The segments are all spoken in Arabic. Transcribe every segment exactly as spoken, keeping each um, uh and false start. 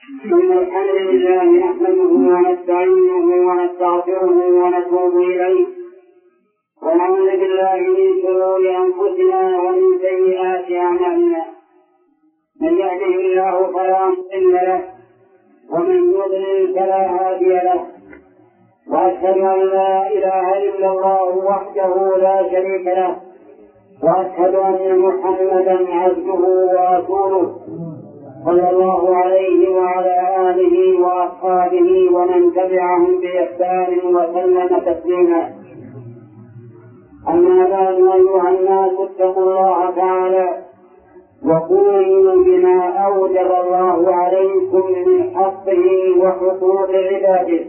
إن الحمد لله نحمده ونستعينه ونستغفره ونتوب إليه ونعوذ بالله من شرور أنفسنا ومن سيئات أعمالنا من يهده الله فلا مضل له ومن يضلل فلا هادي له وأشهد أن لا إله إلا الله وحده لا شريك له وأشهد أن محمدا عبده ورسوله صلى الله عليه وعلى آله وأصحابه ومن تبعهم بإحسان وسلم تسليما. أما بعد أيها الناس اتقوا الله تعالى وقولوا بما أوجب الله عليكم من حقه وحقوق عباده،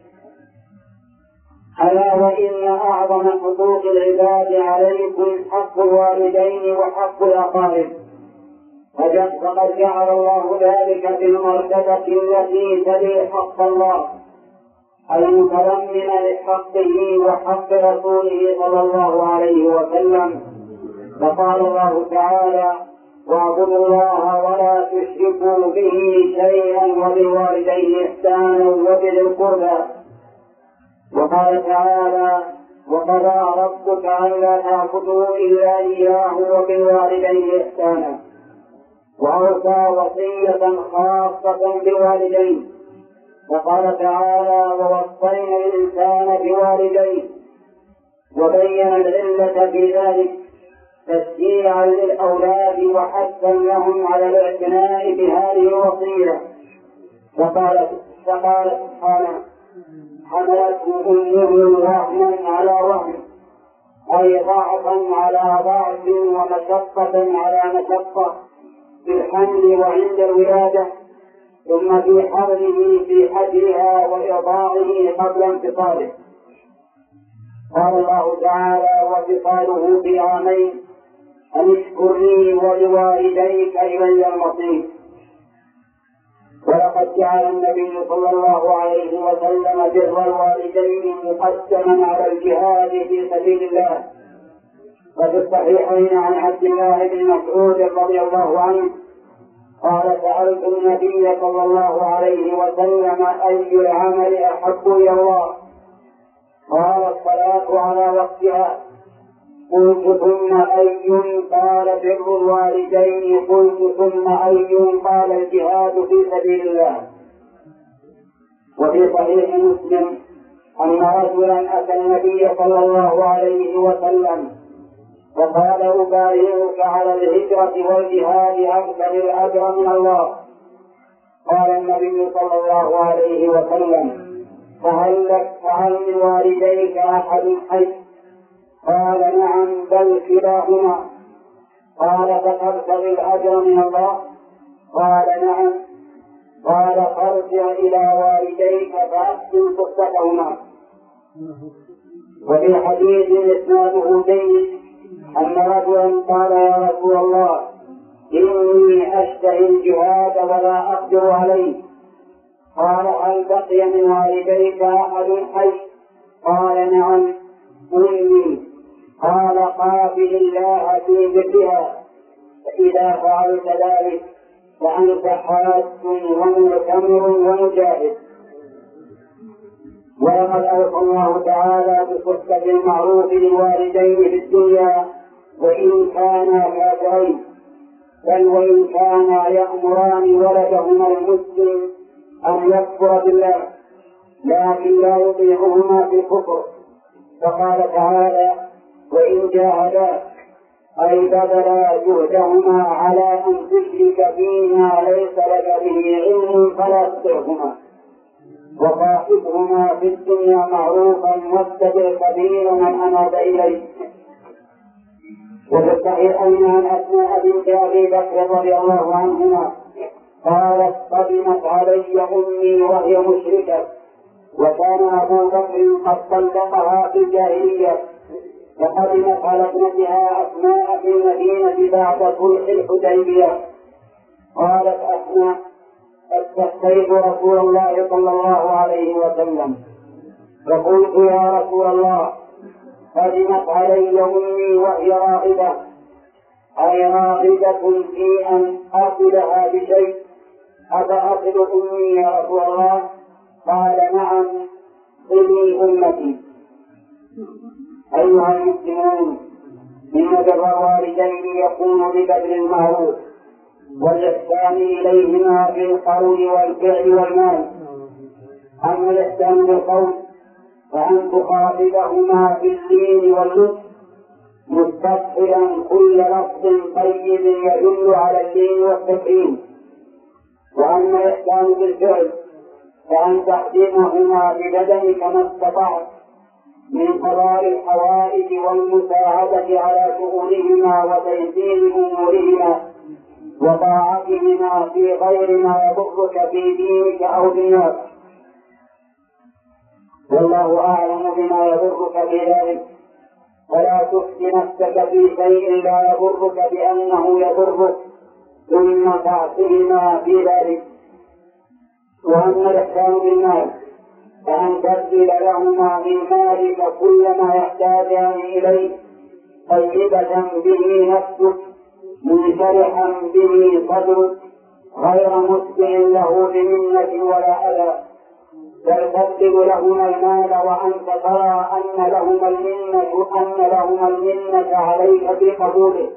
ألا وإن أعظم حقوق العباد عليكم حق الوالدين وحق الأقارب، فقد جعل الله ذلك في المرتبة التي تلي حق الله المتضمن لحقه وحق رسوله صلى الله عليه وسلم. فقال الله تعالى: واعبدوا الله ولا تشركوا به شيئا وبالوالدين إحسانا وبذي القربى. وقال تعالى: وقضى ربك ألا تعبدوا إلا إياه وبالوالدين إحسانا. وأوصى وصية خاصة بالوالدين، وقال تعالى: ووصينا الإنسان بوالديه، وبين العلة في ذلك تشجيعا للأولاد وحثا لهم على الاعتناء بهذه الوصية. فقال سبحانه: حملته أمه وهنا على وهن، أي ضعفا على ضعف ومشقة على مشقة في الحمل وعند الولادة، ثم في حمله في حجرها وإرضاعه قبل انفصاله. قال الله تعالى: وفصاله في عامين أن اشكر لي ولوالديك إلي المصير. ولقد جعل النبي صلى الله عليه وسلم بر الوالدين مقدما على الجهاد في سبيل الله. وفي الصحيحين عن عبد الله بن مسعود رضي الله عنه قال: سألت النبي صلى الله عليه وسلم: أي العمل أحب إلى الله؟ قال: الصلاة على وقتها. قلت: ثم أي؟ قال: بر الوالدين. قلت: ثم أي؟ قال: الجهاد في سبيل الله. وفي صحيح مسلم أن رجلا أتى النبي صلى الله عليه وسلم وقال: أبايعك على الهجرة والجهاد أبتغي الأجر من الله. قال النبي صلى الله عليه وسلم: فهل لك فهل لوالديك أحد حي؟ قال: نعم، بل كلاهما. قال: فتبتغي الأجر من الله؟ قال: نعم. قال: فارجع إلى والديك فأحسن صحبتهما. وفي حديث إسناده جيد أن رجلا قال: يا رسول الله، إني أشتهي الجهاد ولا أقدر عليه. قال: هل بقي من والديك أحد حي؟ قال: نعم، أمي. قال: قابل الله في ذكرها، فإذا فعلت ذلك فأنت حاج ومعتمر ومجاهد. ولقد أوصى الله تعالى بصحبة المعروف للوالدين في الدنيا وإن كانا كافرين، بل وإن كانا يأمران ولدهما المسلم أن يكفر بالله، لكن لا يطيعهما في الكفر. فقال تعالى: وإن جاهداك أي بذلا جهدهما على أن تشرك فيما ليس لك به علم فلا تطعهما، وصاحبهما في الدنيا معروفا واتبع سبيل من أناب إليه. وفي الصحيحين عن أسماء بنت أبي بكر رضي الله عنهما قالت: قدمت علي أمي وهي مشركة، وكان أبو بكر قد طلقها في الجاهلية، فقدمت على ابنتها أسماء في المدينة بعد صلح الحديبية. قالت أسماء: استفتيت رسول الله صلى الله عليه وسلم فقلت: يا رسول الله، قدمت علي أمي وهي راغبة، أي راغبة في أن آكلها بشيء، أفأصل أمي يا رسول الله؟ قال نعم صلي أمتي. أيها المسلمون، إن بر الوالدين يكون ببذل المعروف والإحسان إليهما بالقول والفعل والمال. أما الإحسان بالقول فأن تخاطبهما باللين واللطف مستقبلا كل لفظ طيب يدل على اللين والتكريم. وأما الإحسان بالفعل فأن تخدمهما ببدنك ما استطعت من قضاء الحوائج والمساعدة على شؤونهما وتيسير أمورهما وطاعتهما في غير ما يضرك في دينك أو دنياك، والله أعلم بما يضرك في ذلك، فلا تفتي نفسك في شيء لا يضرك بأنه يضرك ثم تعصيهما في ذلك. وأما الإحسان بالمال فأن تبذل لهما من مالك كل ما يحتاجان إليه طيبة به نفسك منشرحا به صدرك غير مسبع له بمنة ولا أذى، بل تبذل لهما المال وأنت ترى أن لهما المنة أن لهما المنة عليك بقبوله.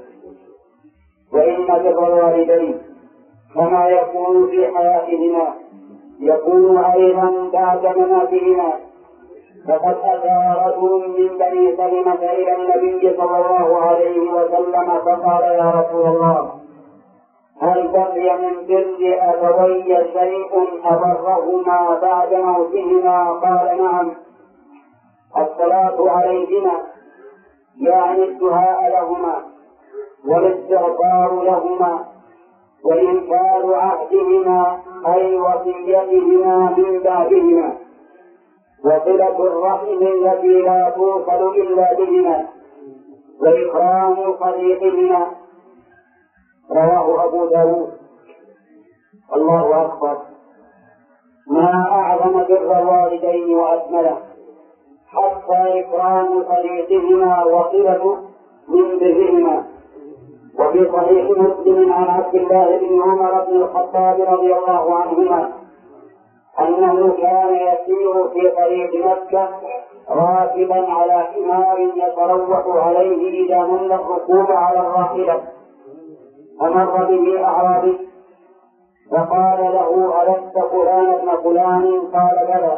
وإن بر الوالدين كما يكون في حياتهما يكون أيضا بعد مماتهما. فقد أتى رجل من بني سلمة إلى النبي صلى الله عليه وسلم فقال يا رسول الله هل بقي من بر أبوي شيء أبرهما بعد موتهما؟ قال نعم، الصلاة عليهما يعني الدعاء لهما والاستغفار لهما وإنكار عهدهما أي وصيتهما من بعدهما وصلة الرحم التي لا توصل إلا بهما وإكرام صديقهما. رواه أبو داود. الله أكبر، ما أعظم بر الوالدين وأكمله، حتى إكرام صديقهما وصلة من برهما. وفي صحيح مسلم عن عبد الله بن عمر بن الخطاب رضي الله عنهما أنه كان يسير في طريق مكة راكبا على حمار يتروح عليه إذا من الركوب على الراحلة، فمر به أعرابي فقال له ألست فلان ابن فلان؟ قال بلى،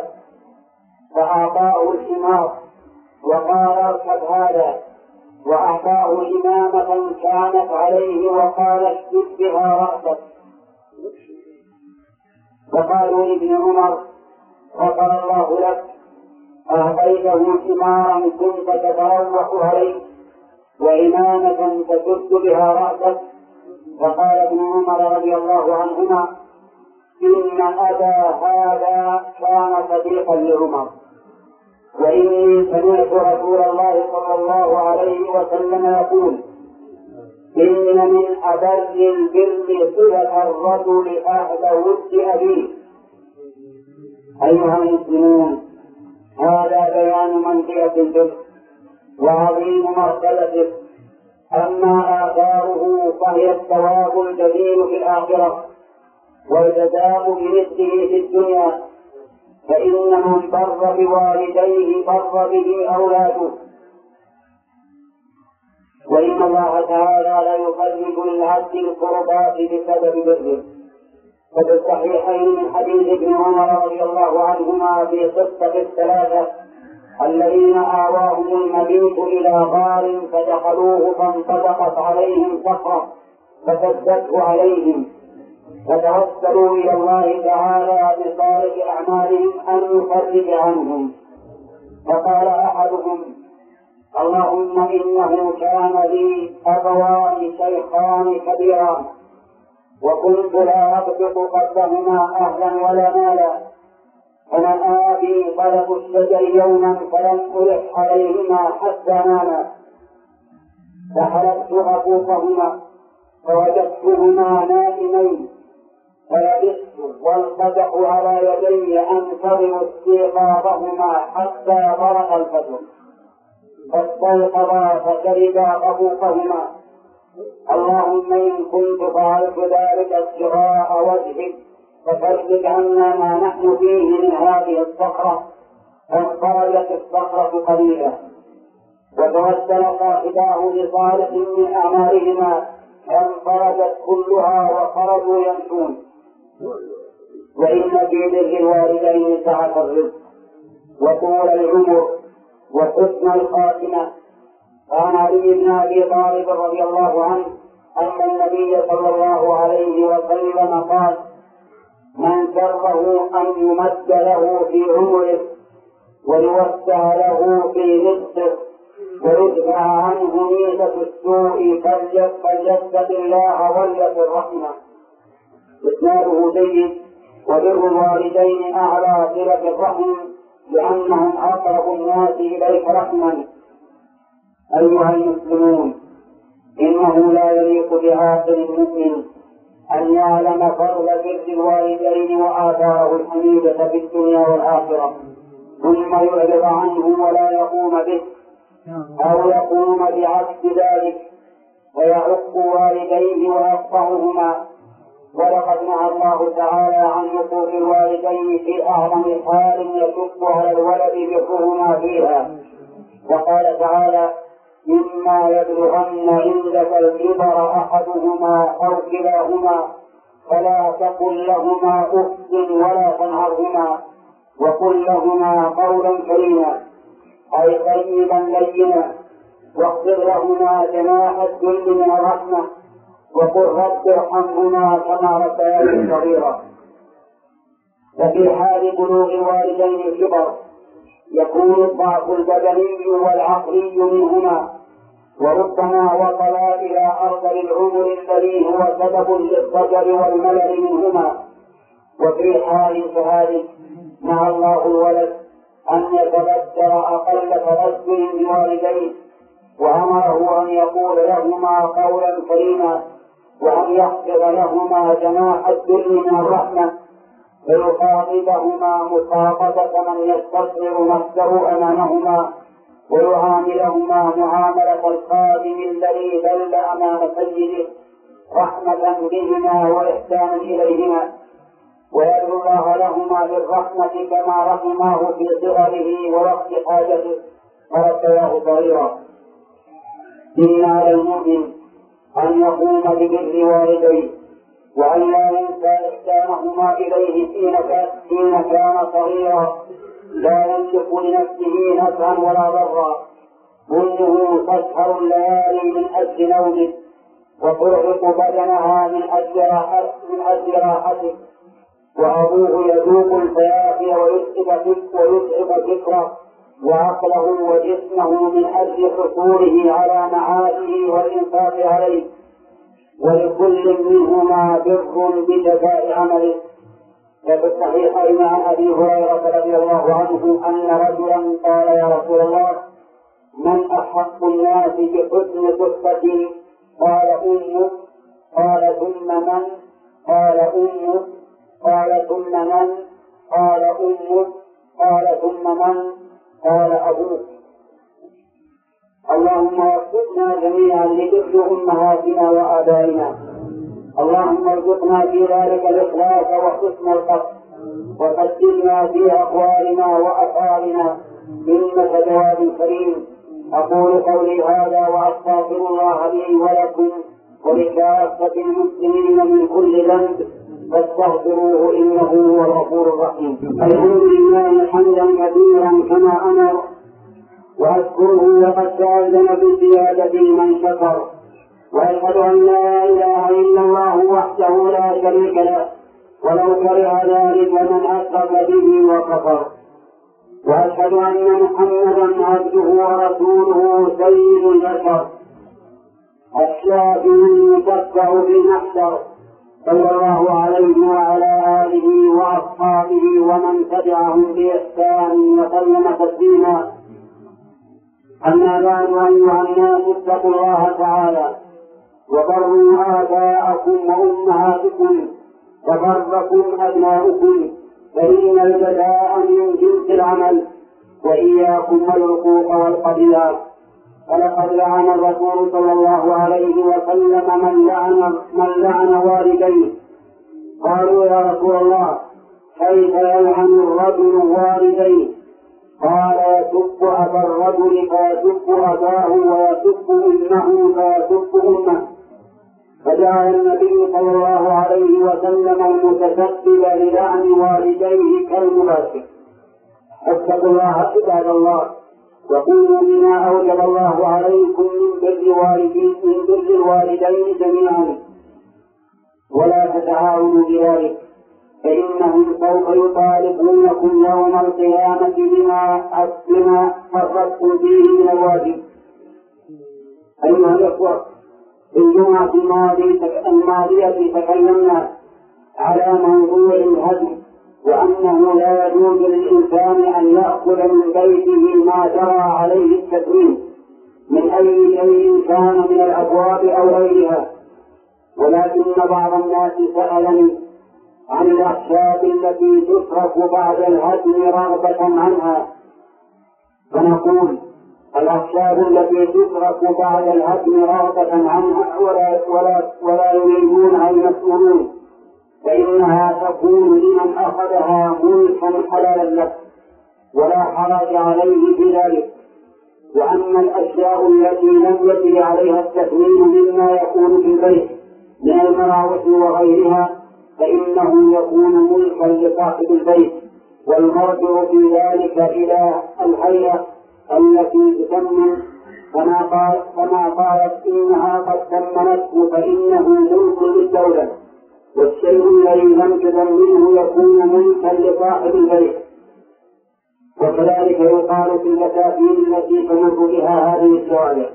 فأعطاه الحمار وقال اركب هذا، وأعطاه إمامة كانت عليه وقال اشدد بها رأسك. فقالوا لابن عمر غفر الله لك، أعطيته حمارا كنت تتروح عليه وإمامة تشد بها رأسك. فقال ابن عمر رضي الله عنهما إن أبا هذا كان صديقا لعمر، وإني سمعت رسول الله صلى الله عليه وسلم يقول إن من أبر البر صلة الرجل أهل ود أبيه. أيها المسلمون، هذا بيان منزلة البر وعظيم مرتبته. أما آثاره فهي الثواب الجزيل في الآخرة والجزاء بمثله في الدنيا، فإن من بر بوالديه بر به أولاده. وإن الله تعالى لا يفرج للعبد القربات بسبب بره. وفي الصحيحين من حديث ابن عمر رضي الله عنهما في قصة الثلاثة الذين آواهم المبيت إلى غار فدخلوه فانطبقت عليهم صخرة فسدته عليهم، فتوسلوا إلى الله تعالى بصالح أعمالهم أن يفرج عنهم. فقال أحدهم اللهم إنه كان لي أبوان شيخان كبيران وكنت لا أضبط قدرهما أهلا ولا مالا، فنأى بي طلب الشجر يوما فلم ألح عليهما حتى ناما، فحلبت عقوقهما فوجدتهما نائمين فلبثت والقدح على يدي أنتظر استيقاظهما حتى طرق الفجر، فاستيقظا فشربا عقوقهما. اللهم إن كنت فعلت ذلك ابتغاء وجهك فكذب عنا ما نحن فيه من هذه الصخرة، فانفرجت الصخرة قليلا، وتوسل صاحباه بصالح من أعمالهما فانفرجت كلها وخرجوا يمشون. وإن في بر الوالدين سعة الرزق وطول العمر وحسن الخاتمة. عن علي بن أبي طالب رضي الله عنه أن النبي صلى الله عليه وسلم قال: من سره أن يمد له في عمره ويوسع له في رزقه ويدفع عنه ميزة السوء فليتق الله وليصل الرحمة. إسناده جيد. وبر الوالدين أعلى صلة الرحم لأنهم أقرب الناس إليك رحما. أيها المسلمون، إنه لا يليق بعاقل المؤمن أن يعلم فضل بر الوالدين وآثاره الحميدة في الدنيا والآخرة ثم يعرض عنه ولا يقوم به أو يقوم بعكس ذلك ويعق والديه ويقطعهما. ولقد نهى الله تعالى عن حقوق الوالدين في أعظم حال يشق على الولد برهما فيها، وقال تعالى: إما يبلغن عندك الكبر أحدهما أو كلاهما فلا تقل لهما أف ولا تنهرهما وقل لهما قولا كريما، أي طيبا لينا، واخفض لهما جناح الذل من الرحمة وقل رب ارحمهما كما ربياني صغيرا. وفي حال بلوغ الوالدين الكبر يكون الضعف البدني والعقلي منهما، وربما وصل إلى أرذل العمر الذي هو سبب للضجر والملل منهما. وفي حال كذلك نهى الله الولد أن يتبدر أقل تبدل بوالديه، وأمره أن يقول لهما قولا كريما وأن يخفض لهما جناح الذل من الرحمة ويخاطبهما مخاطبة من يستصغر نفسه أمامهما ويعاملهما معاملة الخادم الذي دل أمام سيده رحمة بهما وإحسانا إليهما، ويدعو الله لهما بالرحمة كما رحماه في صغره ووقت حاجته فربياه صغيرا. إن على المؤمن أن يقوم ببر والديه وأن لا ينسى إحسانهما إليه حين كان صغيرا، لا يملك لنفسه نفعا ولا ضرا. أمه تسهر الليالي من أجل نومه وترهق بدنها من أجل راحته، وأبوه يذوق الفيافي ويتعب فكره وعقله وجسمه من أجل حصوله على معاشه والإنفاق عليه، ولكل منهما بر بجزاء عمله. وفي الصحيحين عن أبي هريرة رضي الله عنه أن رجلا قال: يا رسول الله، من أحق الناس بحسن صحبتي؟ قال: أمك. قال: ثم من؟ قال: أمك. قال: ثم من؟ قال: أمك. قال: ثم من؟ قال: أبوك. اللهم وفقنا جميعا لذكر أمهاتنا وآبائنا. اللهم ارزقنا في ذلك الإخلاص وحسن القصد، وسددنا في أقوالنا وأفعالنا إنك جواد كريم. أقول قولي هذا وأستغفر الله لي ولكم ولكافة المسلمين من كل ذنب فاستغفروه إنه هو الغفور الرحيم. الحمد لله حمدا كثيرا كما أمر، وأشكره وقد تأذن بزيادة من شكر، وأشهد أن لا إله إلا الله وحده لا شريك له ولو كره ذلك من أشرك به وكفر، وأشهد أن محمدا عبده ورسوله سيد البشر الشافي المشفع في المحشر صلى الله عليه وعلى آله وأصحابه ومن تبعهم بإحسان وسلم تسليما. أما بعد، أيها الناس اتقوا الله تعالى وبروا آباءكم وأمهاتكم وبركم أبناؤكم، فإن الجزاء من جنس العمل، وإياكم والعقوق والقبلات. ولقد لعن الرسول صلى الله عليه وسلم من لعن, من لعن والديه، قالوا يا رسول الله كيف يلعن الرجل والديه؟ قال يسب أبا الرجل فيسب أباه ويسب أمه فيسب أمه. فجعل النبي صلى الله عليه وسلم المتسبب للعن والديه كالمباشر. اتقوا الله عباد الله وقولوا بما أوجب الله عليكم من بر والدين من بر الوالدين جميعا ولا تتعاونوا بذلك، فإنهم سوف يطالبونكم يوم القيامة بما فرطتم فيه من الواجب. أيها الأخوة، في الجمعة الماضية تكلمنا على موضوع الهدم، وأنه لا يجوز للإنسان أن يأخذ من بيته ما جرى عليه التكريم من أي شيء كان من الأبواب أو غيرها. ولكن بعض الناس سألني عن الأخشاب التي تترك بعد الهدم رغبة عنها، فنقول الأخشاب التي تترك بعد الهدم رغبة عنها ولا, ولا, ولا يريدونها المسؤولون فإنها تكون لمن أخذها ملكا حلالا له ولا حرج عليه في ذلك. وأما الأشياء التي لم يجري عليها التثمين مما يكون في البيت من المراوح وغيرها فإنه يكون ملكا لصاحب البيت، والمرجع في ذلك إلى الهيئة التي تثمن كما قال كما قالت إنها قد ثمنته فإنه ملك للدولة، والشيء الذي لم تثمنه يكون ملكا لصاحب البيت. وكذلك يقال في البساتين التي تمر بها هذه الشوارع.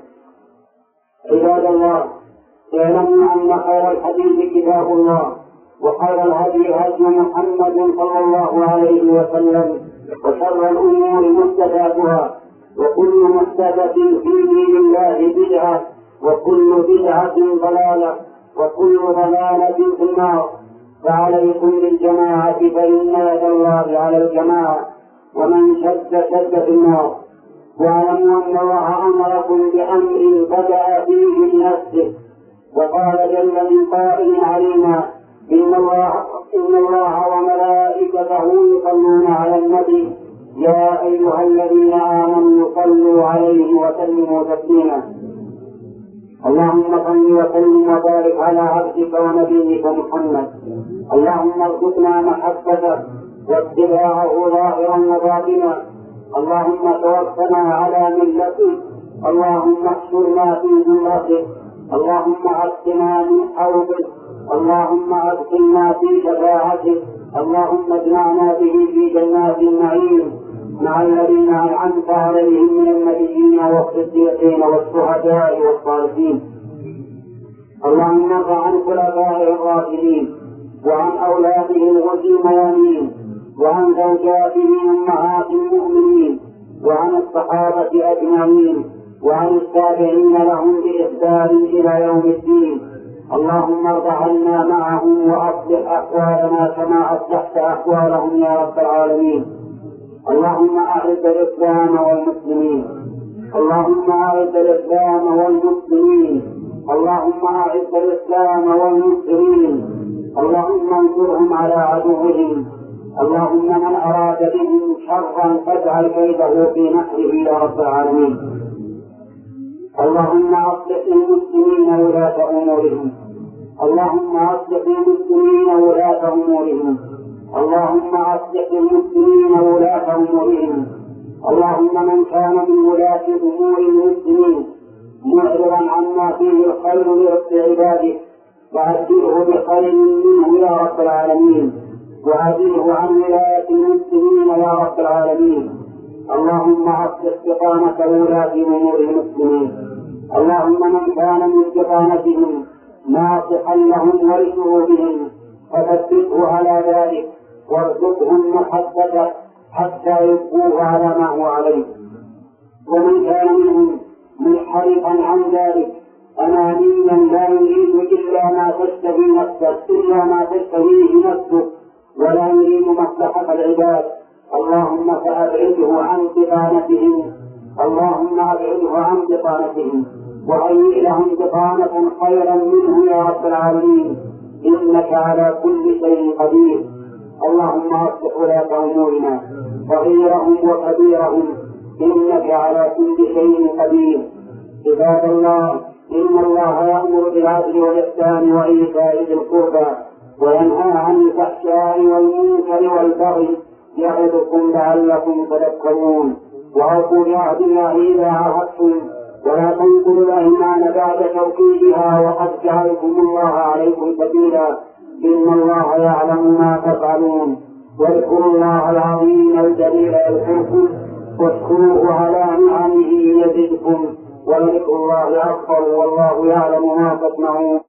عباد الله، اعلموا أن خير الحديث كتاب الله، وخير الهدي هدي محمد صلى الله عليه وسلم، وشر الأمور محدثاتها، وكل محدثة في دين الله بدعة، وكل بدعة ضلالة، وكل ضلالة في النار. فعليكم بالجماعة فإن يد الله على الجماعة، ومن شد شد في النار. واعلموا أن الله أمركم بأمر بدأ فيه بنفسه، وقال جل من قائل علينا إن الله, إن الله وملائكته يصلون على النبي يا أيها الذين آمنوا صلوا عليه وسلموا تسليما. اللهم صل وسلم وبارك على عبدك ونبيك محمد. اللهم ارزقنا محبته واتباعه ظاهرا وباطنا. اللهم توفنا على ملته. اللهم احشرنا في ذمته. اللهم عصمنا من حوضه. اللهم ادخلنا في شفاعته. اللهم اجمعنا به في جنات النعيم مع الذين أنعمت عليهم من النبيين والصديقين والشهداء والصالحين. اللهم ارض عن خلفائه الراشدين وعن أولاده الغر الميامين وعن زوجاته أمهات المؤمنين وعن الصحابة أجمعين وعن التابعين لهم بإحسان إلى يوم الدين. اللهم ارض عنا معهم وأصلح أحوالنا كما أصلحت أحوالهم يا رب العالمين. اللهم أعز الإسلام والمسلمين. اللهم أعز الإسلام والمسلمين. اللهم أعز الإسلام والمسلمين. اللهم انصرهم على عدوهم. اللهم من أراد بهم شرا فاجعل كيده في نحره يا رب العالمين. اللهم أصلح للمسلمين ولاة أمورهم. اللهم أصلح للمسلمين ولاة أمورهم. اللهم أصلح للمسلمين ولاة أمورهم. اللهم من كان من ولاة أمور المسلمين معرضا عما فيه الخير لعباده فأجره بخير منه يا رب العالمين، وأجره عن ولاية المسلمين يا رب العالمين. اللهم أصلح بطانة ولاة أمور المسلمين. اللهم من كان من بطانتهم ناصحا لهم ولشعوبهم فثبته على ذلك وارزقهم محبته حتى يبقوه على ما هو عليه. ومن كان منهم منحرفا عن ذلك أنانيا لا يريد إلا ما تشتهي نفسه إلا ما تشتهيه نفسه ولا يريد مصلحة العباد، اللهم فأبعده عن بطانتهم. اللهم أبعده عن بطانتهم وهيئ لهم بطانة خيرا منه يا رب العالمين. إنك على كل شيء قدير. اللهم أصلح ولاة أمورنا صغيرهم وكبيرهم إنك على كل شيء قدير. عباد الله، إن الله يأمر بالعدل والإحسان وإيتاء ذي القربى وينهى عن الفحشاء والمنكر والبغي يعظكم لعلكم تذكرون. وأوفوا بعهد الله إذا عاهدتم ولا تنقضوا الأيمان بعد توكيدها وقد جعلكم الله عليكم سبيلا إن الله يعلم ما تفعلون. واذكروا الله العظيم الجليل يذكركم واشكروه على نعمه يزدكم ولذكر الله أكبر والله يعلم ما تصنعون.